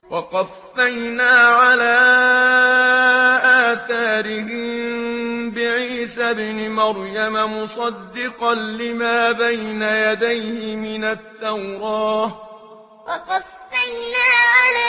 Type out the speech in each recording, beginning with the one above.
وقفينا على آثارهم بعيسى ابن مريم مصدقا لما بين يديه من التوراة وقفينا على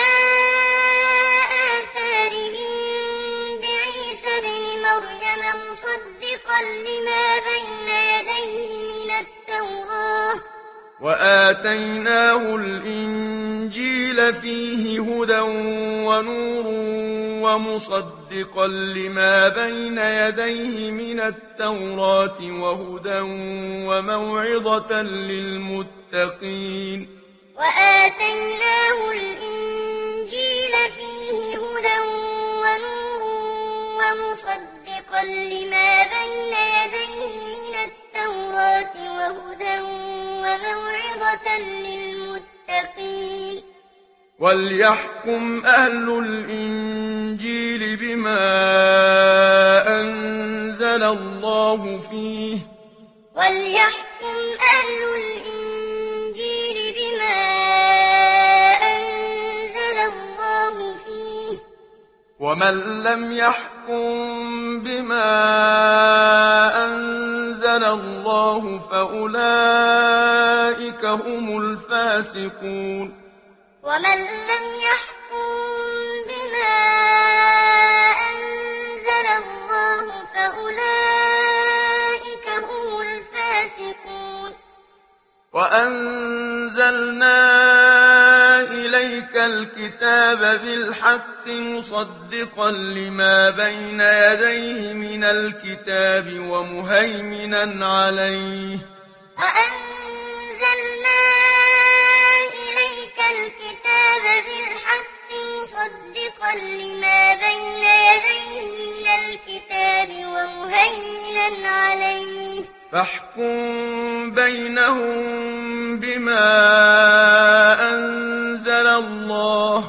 آثارهم بعيسى ابن مريم مصدقا لما بين يديه من التوراة وآتيناه الإنجيل فيه هدى ونور ومصدقا لما بين يديه من التوراة وهدى وموعظة للمتقين وآتيناه الإنجيل فيه هدى ونور ومصدقا لما بين يديه من التوراة وهدى وموعظة للمتقين وليحكم أهل الإنجيل بما أنزل الله فيه وليحكم أهل الإنجيل بما أنزل الله فيه ومن لم يحكم بما أنزل الله فأولئك هم الفاسقون ومن لم يحكم بما أنزل الله فأولئك هم الفاسقون وأنزلنا إليك الكتاب بالحق مصدقا لما بين يديه من الكتاب ومهيمنا عليه وأنزلنا إليك الكتاب بالحق مصدقا لما بين يديه من الكتاب ومهيمنا عليه فاحكم بينهم بما أنزل الله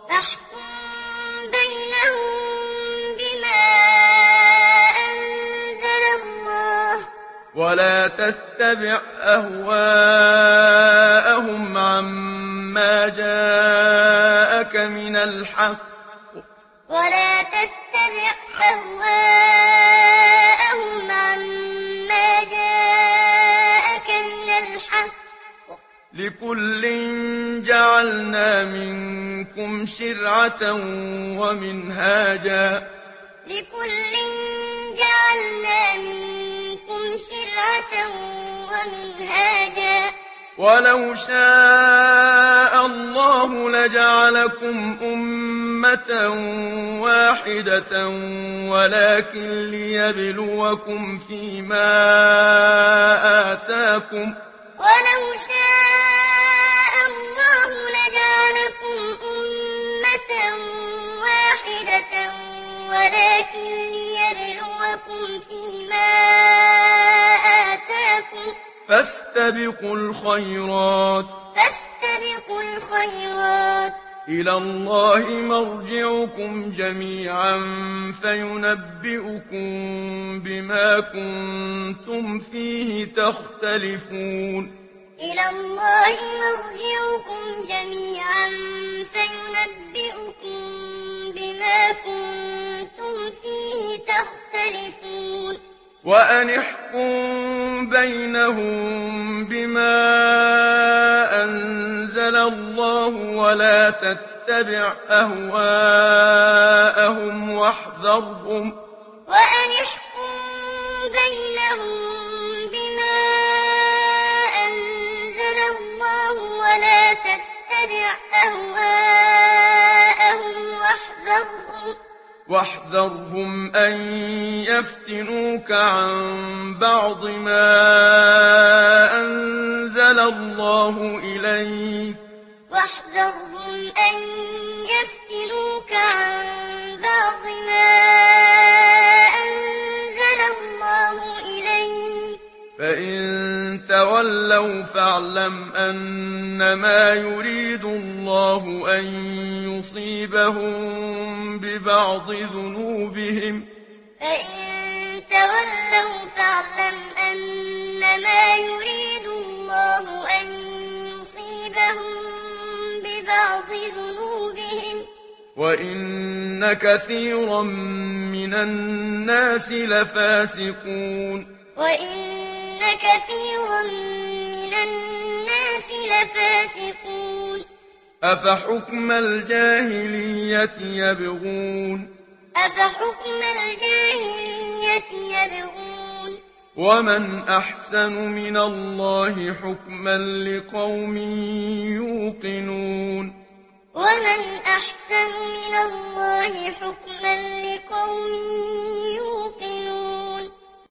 ولا تتبع أهواءهم عما جاءك من الحق ولا تتبع أهواءهم عما جاءك من الحق لكل جعلنا منكم شرعة ومنهاجا لكل جعلنا منكم شرعة ومنهاجا ولو شاء الله لجعلكم أمة واحدة ولكن ليبلوكم فيما آتاكم ولو شاء الله لجعلكم أمة واحدة ولكن ليبلوكم فيما آتاكم فاستبقوا الخيرات إلى الله مرجعكم جميعا فينبئكم بما كنتم فيه تختلفون إلى الله مرجعكم جميعا فينبئكم بما كنتم فيه تختلفون وأن احكم بينهم بما أنزل الله ولا تتبع أهواءهم واحذرهم وأن احكم بينهم بما أنزل الله ولا تتبع أهواءهم واحذرهم أن يفتنوك عن بعض ما أنزل الله إليك واحذرهم أن يفتنوك عن بعض ما أنزل الله إليك فإن تولوا فاعلم أنما يريد الله أن يصيبهم ببعض ذنوبهم فإن تولوا فاعلم أنما يريد الله أن يصيبهم ببعض ذنوبهم وإن كثيرا من الناس لفاسقون وإن كثيرا من الناس لفاسقون أفحكم الجاهلية يبغون أفحكم الجاهلية يبغون ومن أحسن من الله حكما لقوم يوقنون ومن أحسن من الله حكما لقوم يوقنون